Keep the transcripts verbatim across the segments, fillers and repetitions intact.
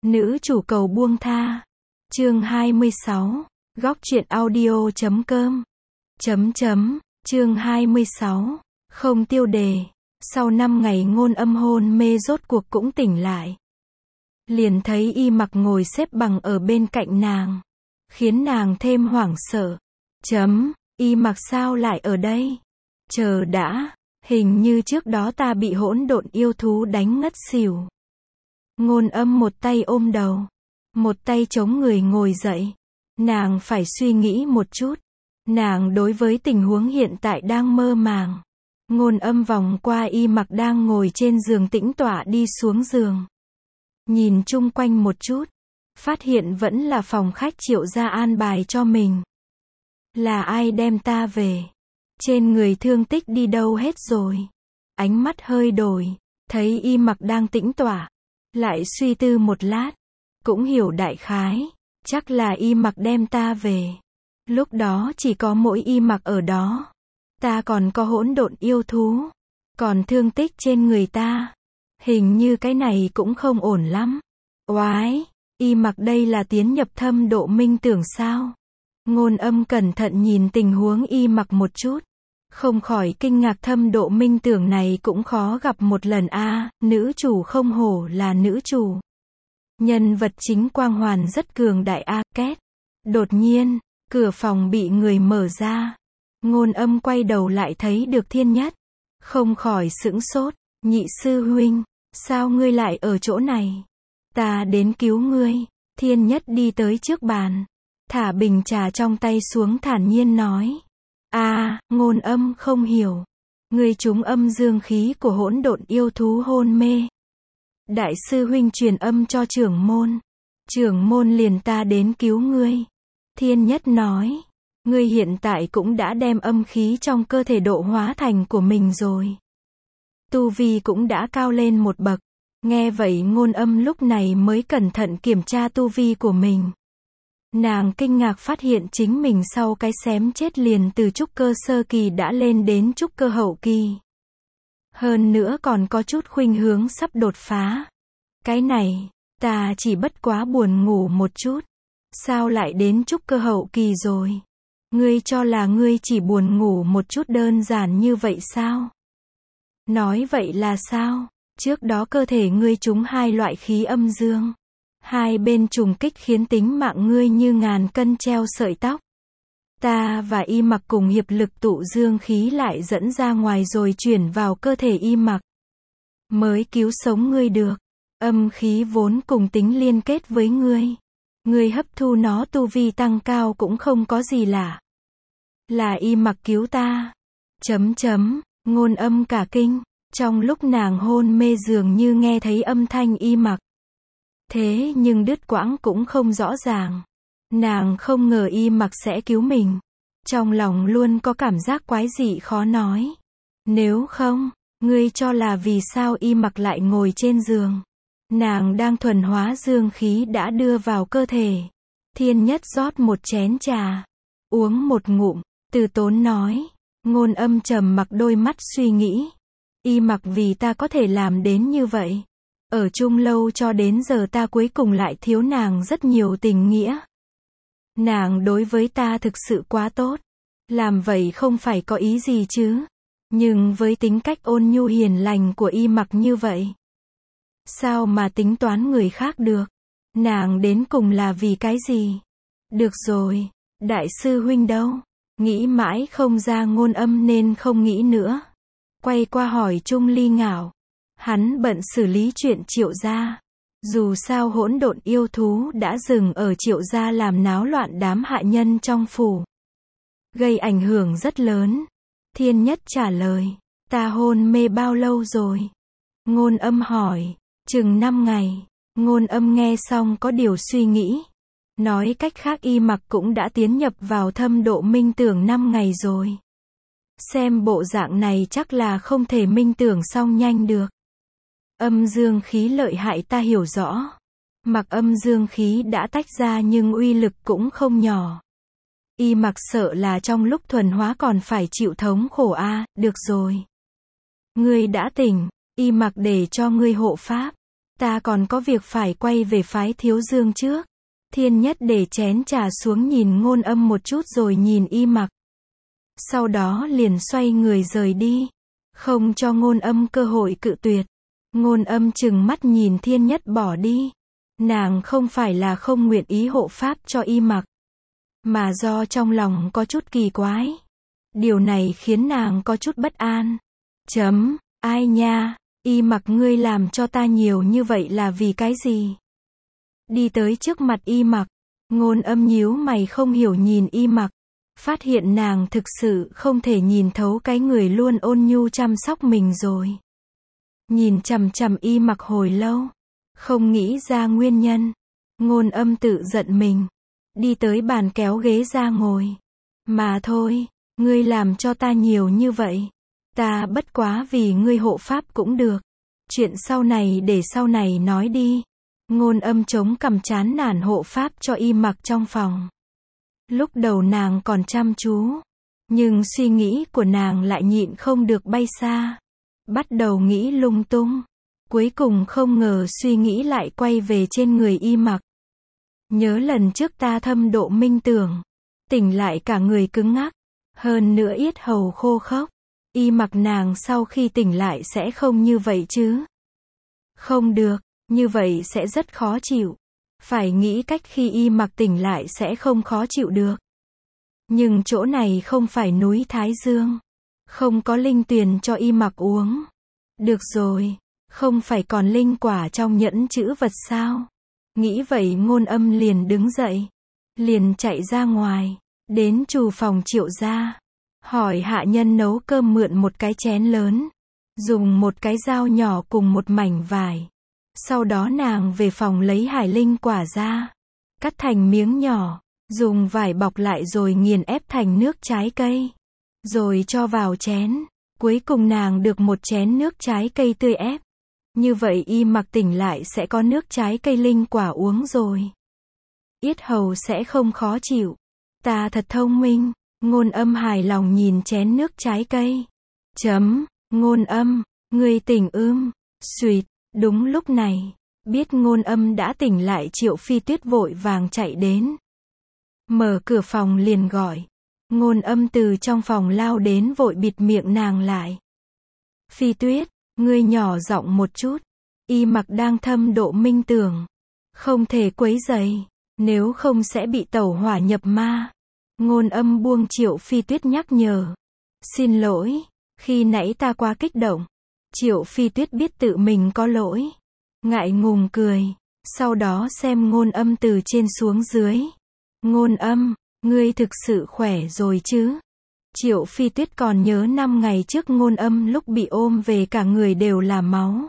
Nữ chủ cầu buông tha. Chương hai mươi sáu. Góc truyện audio chấm com. Chấm chấm. Chương hai mươi sáu. Không tiêu đề. Sau năm ngày Ngôn Âm hôn mê rốt cuộc cũng tỉnh lại. Liền thấy Y Mặc ngồi xếp bằng ở bên cạnh nàng. Khiến nàng thêm hoảng sợ. Chấm. Y Mặc sao lại ở đây? Chờ đã. Hình như trước đó ta bị hỗn độn yêu thú đánh ngất xỉu. Ngôn Âm một tay ôm đầu. Một tay chống người ngồi dậy. Nàng phải suy nghĩ một chút. Nàng đối với tình huống hiện tại đang mơ màng. Ngôn Âm vòng qua Y Mặc đang ngồi trên giường tĩnh tọa đi xuống giường. Nhìn chung quanh một chút. Phát hiện vẫn là phòng khách Triệu gia an bài cho mình. Là ai đem ta về? Trên người thương tích đi đâu hết rồi? Ánh mắt hơi đổi. Thấy Y Mặc đang tĩnh tọa. Lại suy tư một lát. Cũng hiểu đại khái. Chắc là Y Mặc đem ta về. Lúc đó chỉ có mỗi Y Mặc ở đó. Ta còn có hỗn độn yêu thú. Còn thương tích trên người ta. Hình như cái này cũng không ổn lắm. Oái, Y Mặc đây là tiến nhập thâm độ minh tưởng sao? Ngôn Âm cẩn thận nhìn tình huống Y Mặc một chút. Không khỏi kinh ngạc, thâm độ minh tưởng này cũng khó gặp một lần a. À, nữ chủ không hổ là nữ chủ. Nhân vật chính quang hoàn rất cường đại a. À, két. Đột nhiên, cửa phòng bị người mở ra. Ngôn Âm quay đầu lại thấy được Thiên Nhất. Không khỏi sững sốt. Nhị sư huynh, sao ngươi lại ở chỗ này? Ta đến cứu ngươi. Thiên Nhất đi tới trước bàn. Thả bình trà trong tay xuống thản nhiên nói. A, à, Ngôn Âm không hiểu. Ngươi trúng âm dương khí của hỗn độn yêu thú hôn mê. Đại sư huynh truyền âm cho trưởng môn. Trưởng môn liền ta đến cứu ngươi. Thiên Nhất nói. Ngươi hiện tại cũng đã đem âm khí trong cơ thể độ hóa thành của mình rồi. Tu vi cũng đã cao lên một bậc. Nghe vậy Ngôn Âm lúc này mới cẩn thận kiểm tra tu vi của mình. Nàng kinh ngạc phát hiện chính mình sau cái xém chết liền từ trúc cơ sơ kỳ đã lên đến trúc cơ hậu kỳ. Hơn nữa còn có chút khuynh hướng sắp đột phá. Cái này, ta chỉ bất quá buồn ngủ một chút. Sao lại đến trúc cơ hậu kỳ rồi? Ngươi cho là ngươi chỉ buồn ngủ một chút đơn giản như vậy sao? Nói vậy là sao? Trước đó cơ thể ngươi trúng hai loại khí âm dương. Hai bên trùng kích khiến tính mạng ngươi như ngàn cân treo sợi tóc. Ta và Y Mặc cùng hiệp lực tụ dương khí lại dẫn ra ngoài rồi chuyển vào cơ thể Y Mặc. Mới cứu sống ngươi được. Âm khí vốn cùng tính liên kết với ngươi. Ngươi hấp thu nó tu vi tăng cao cũng không có gì lạ. Là Y Mặc cứu ta. Chấm chấm, Ngôn Âm cả kinh. Trong lúc nàng hôn mê dường như nghe thấy âm thanh Y Mặc. Thế nhưng đứt quãng cũng không rõ ràng. Nàng không ngờ Y Mặc sẽ cứu mình. Trong lòng luôn có cảm giác quái dị khó nói. Nếu không, ngươi cho là vì sao Y Mặc lại ngồi trên giường. Nàng đang thuần hóa dương khí đã đưa vào cơ thể. Thiên Nhất rót một chén trà. Uống một ngụm, từ tốn nói. Ngôn Âm trầm mặc đôi mắt suy nghĩ. Y Mặc vì ta có thể làm đến như vậy. Ở chung lâu cho đến giờ ta cuối cùng lại thiếu nàng rất nhiều tình nghĩa. Nàng đối với ta thực sự quá tốt. Làm vậy không phải có ý gì chứ. Nhưng với tính cách ôn nhu hiền lành của Y Mặc như vậy. Sao mà tính toán người khác được? Nàng đến cùng là vì cái gì? Được rồi, đại sư huynh đâu? Nghĩ mãi không ra Ngôn Âm nên không nghĩ nữa. Quay qua hỏi Trung Ly Ngạo. Hắn bận xử lý chuyện Triệu gia. Dù sao hỗn độn yêu thú đã dừng ở Triệu gia làm náo loạn đám hạ nhân trong phủ. Gây ảnh hưởng rất lớn. Thiên Nhất trả lời. Ta hôn mê bao lâu rồi? Ngôn Âm hỏi. Chừng năm ngày. Ngôn Âm nghe xong có điều suy nghĩ. Nói cách khác Y Mặc cũng đã tiến nhập vào thâm độ minh tưởng năm ngày rồi. Xem bộ dạng này chắc là không thể minh tưởng xong nhanh được. Âm dương khí lợi hại ta hiểu rõ. Mặc âm dương khí đã tách ra nhưng uy lực cũng không nhỏ. Y Mặc sợ là trong lúc thuần hóa còn phải chịu thống khổ a. À, được rồi. Ngươi đã tỉnh, Y Mặc để cho ngươi hộ pháp. Ta còn có việc phải quay về phái Thiếu Dương trước. Thiên Nhất để chén trà xuống nhìn Ngôn Âm một chút rồi nhìn Y Mặc. Sau đó liền xoay người rời đi. Không cho Ngôn Âm cơ hội cự tuyệt. Ngôn Âm chừng mắt nhìn Thiên Nhất bỏ đi. Nàng không phải là không nguyện ý hộ pháp cho Y Mặc, mà do trong lòng có chút kỳ quái. Điều này khiến nàng có chút bất an. Chấm, ai nha, Y Mặc ngươi làm cho ta nhiều như vậy là vì cái gì? Đi tới trước mặt Y Mặc, Ngôn Âm nhíu mày không hiểu nhìn Y Mặc. Phát hiện nàng thực sự không thể nhìn thấu cái người luôn ôn nhu chăm sóc mình rồi. Nhìn chằm chằm Y Mặc hồi lâu, không nghĩ ra nguyên nhân. Ngôn Âm tự giận mình. Đi tới bàn kéo ghế ra ngồi. Mà thôi, ngươi làm cho ta nhiều như vậy. Ta bất quá vì ngươi hộ pháp cũng được. Chuyện sau này để sau này nói đi. Ngôn Âm chống cằm chán nản hộ pháp cho Y Mặc trong phòng. Lúc đầu nàng còn chăm chú, nhưng suy nghĩ của nàng lại nhịn không được bay xa. Bắt đầu nghĩ lung tung. Cuối cùng không ngờ suy nghĩ lại quay về trên người Y Mặc. Nhớ lần trước ta thâm độ minh tưởng, tỉnh lại cả người cứng ngắc, hơn nữa yết hầu khô khốc. Y Mặc nàng sau khi tỉnh lại sẽ không như vậy chứ? Không được, như vậy sẽ rất khó chịu. Phải nghĩ cách khi Y Mặc tỉnh lại sẽ không khó chịu được. Nhưng chỗ này không phải núi Thái Dương, không có linh tuyền cho Y Mặc uống. Được rồi, không phải còn linh quả trong nhẫn chữ vật sao? Nghĩ vậy Ngôn Âm liền đứng dậy, liền chạy ra ngoài, đến trù phòng Triệu gia, hỏi hạ nhân nấu cơm mượn một cái chén lớn, dùng một cái dao nhỏ cùng một mảnh vải. Sau đó nàng về phòng lấy hải linh quả ra, cắt thành miếng nhỏ, dùng vải bọc lại rồi nghiền ép thành nước trái cây, rồi cho vào chén. Cuối cùng nàng được một chén nước trái cây tươi ép. Như vậy Y Mặc tỉnh lại sẽ có nước trái cây linh quả uống rồi. Yết hầu sẽ không khó chịu. Ta thật thông minh. Ngôn Âm hài lòng nhìn chén nước trái cây. Chấm, Ngôn Âm, ngươi tỉnh ưm. Xuyệt, đúng lúc này, biết Ngôn Âm đã tỉnh lại Triệu Phi Tuyết vội vàng chạy đến. Mở cửa phòng liền gọi. Ngôn Âm từ trong phòng lao đến vội bịt miệng nàng lại. Phi Tuyết, ngươi nhỏ giọng một chút. Y Mặc đang thâm độ minh tưởng. Không thể quấy rầy, nếu không sẽ bị tẩu hỏa nhập ma. Ngôn Âm buông Triệu Phi Tuyết nhắc nhở. Xin lỗi, khi nãy ta quá kích động. Triệu Phi Tuyết biết tự mình có lỗi. Ngại ngùng cười. Sau đó xem Ngôn Âm từ trên xuống dưới. Ngôn Âm, ngươi thực sự khỏe rồi chứ? Triệu Phi Tuyết còn nhớ năm ngày trước Ngôn Âm lúc bị ôm về cả người đều là máu.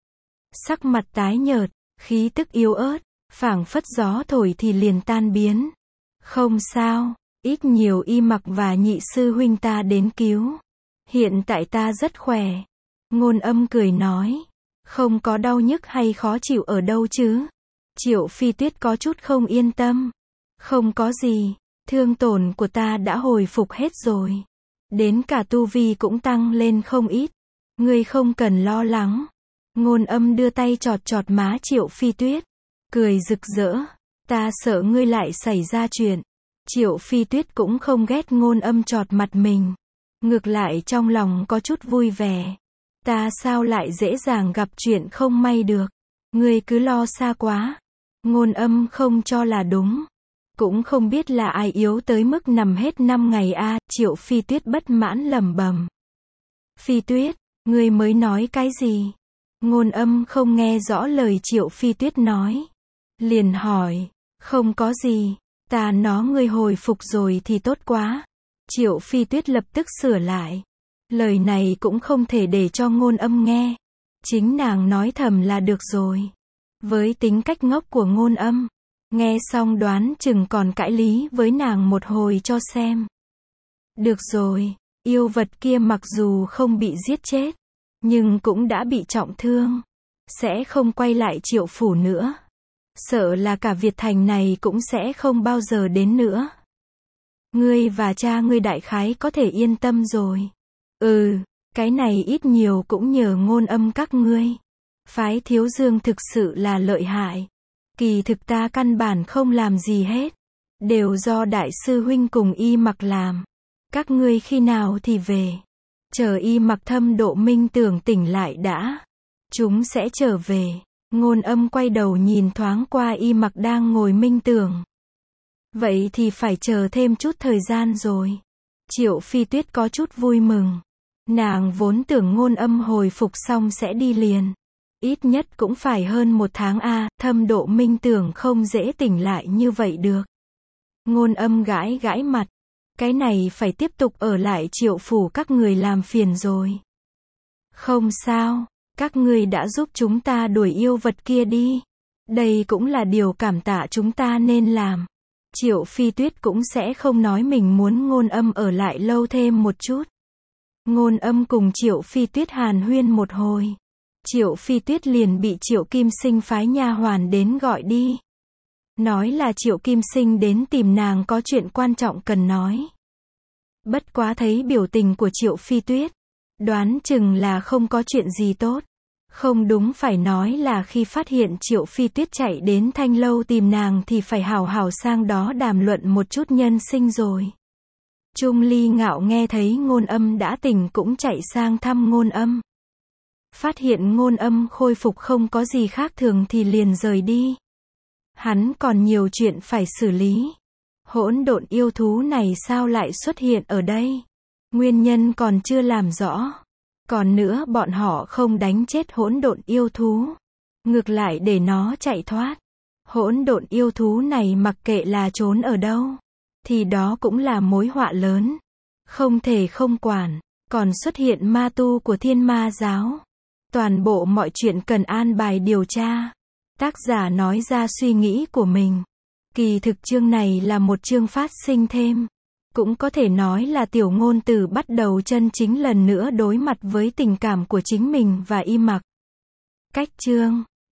Sắc mặt tái nhợt, khí tức yếu ớt, phảng phất gió thổi thì liền tan biến. Không sao, ít nhiều Y Mặc và nhị sư huynh ta đến cứu. Hiện tại ta rất khỏe. Ngôn Âm cười nói. Không có đau nhức hay khó chịu ở đâu chứ? Triệu Phi Tuyết có chút không yên tâm. Không có gì, thương tổn của ta đã hồi phục hết rồi. Đến cả tu vi cũng tăng lên không ít. Ngươi không cần lo lắng. Ngôn Âm đưa tay chọt chọt má Triệu Phi Tuyết. Cười rực rỡ. Ta sợ ngươi lại xảy ra chuyện. Triệu Phi Tuyết cũng không ghét Ngôn Âm chọt mặt mình. Ngược lại trong lòng có chút vui vẻ. Ta sao lại dễ dàng gặp chuyện không may được. Ngươi cứ lo xa quá. Ngôn Âm không cho là đúng. Cũng không biết là ai yếu tới mức nằm hết năm ngày a. À, Triệu Phi Tuyết bất mãn lẩm bẩm. Phi Tuyết, ngươi mới nói cái gì? Ngôn Âm không nghe rõ lời Triệu Phi Tuyết nói. Liền hỏi, không có gì, ta nó ngươi hồi phục rồi thì tốt quá. Triệu Phi Tuyết lập tức sửa lại. Lời này cũng không thể để cho Ngôn Âm nghe. Chính nàng nói thầm là được rồi. Với tính cách ngốc của Ngôn Âm, nghe xong đoán chừng còn cãi lý với nàng một hồi cho xem. Được rồi, yêu vật kia mặc dù không bị giết chết, nhưng cũng đã bị trọng thương. Sẽ không quay lại Triệu phủ nữa. Sợ là cả Việt thành này cũng sẽ không bao giờ đến nữa. Ngươi và cha ngươi đại khái có thể yên tâm rồi. Ừ, cái này ít nhiều cũng nhờ Ngôn Âm các ngươi. Phái Thiếu Dương thực sự là lợi hại. Kỳ thực ta căn bản không làm gì hết. Đều do đại sư huynh cùng Y Mặc làm. Các ngươi khi nào thì về. Chờ Y Mặc thâm độ minh tưởng tỉnh lại đã. Chúng sẽ trở về. Ngôn Âm quay đầu nhìn thoáng qua Y Mặc đang ngồi minh tưởng. Vậy thì phải chờ thêm chút thời gian rồi. Triệu Phi Tuyết có chút vui mừng. Nàng vốn tưởng Ngôn Âm hồi phục xong sẽ đi liền. Ít nhất cũng phải hơn một tháng a, à, thâm độ minh tưởng không dễ tỉnh lại như vậy được. Ngôn Âm gãi gãi mặt. Cái này phải tiếp tục ở lại Triệu phủ các người làm phiền rồi. Không sao, các người đã giúp chúng ta đuổi yêu vật kia đi. Đây cũng là điều cảm tạ chúng ta nên làm. Triệu Phi Tuyết cũng sẽ không nói mình muốn Ngôn Âm ở lại lâu thêm một chút. Ngôn Âm cùng Triệu Phi Tuyết hàn huyên một hồi. Triệu Phi Tuyết liền bị Triệu Kim Sinh phái nha hoàn đến gọi đi. Nói là Triệu Kim Sinh đến tìm nàng có chuyện quan trọng cần nói. Bất quá thấy biểu tình của Triệu Phi Tuyết, đoán chừng là không có chuyện gì tốt. Không đúng, phải nói là khi phát hiện Triệu Phi Tuyết chạy đến Thanh Lâu tìm nàng thì phải hào hào sang đó đàm luận một chút nhân sinh rồi. Trung Ly Ngạo nghe thấy Ngôn Âm đã tỉnh cũng chạy sang thăm Ngôn Âm. Phát hiện Ngôn Âm khôi phục không có gì khác thường thì liền rời đi. Hắn còn nhiều chuyện phải xử lý. Hỗn độn yêu thú này sao lại xuất hiện ở đây? Nguyên nhân còn chưa làm rõ. Còn nữa, bọn họ không đánh chết hỗn độn yêu thú, ngược lại để nó chạy thoát. Hỗn độn yêu thú này mặc kệ là trốn ở đâu, thì đó cũng là mối họa lớn. Không thể không quản. Còn xuất hiện ma tu của Thiên Ma giáo. Toàn bộ mọi chuyện cần an bài điều tra. Tác giả nói ra suy nghĩ của mình. Kỳ thực chương này là một chương phát sinh thêm. Cũng có thể nói là Tiểu Ngôn Tử bắt đầu chân chính lần nữa đối mặt với tình cảm của chính mình và Y Mặc. Cách chương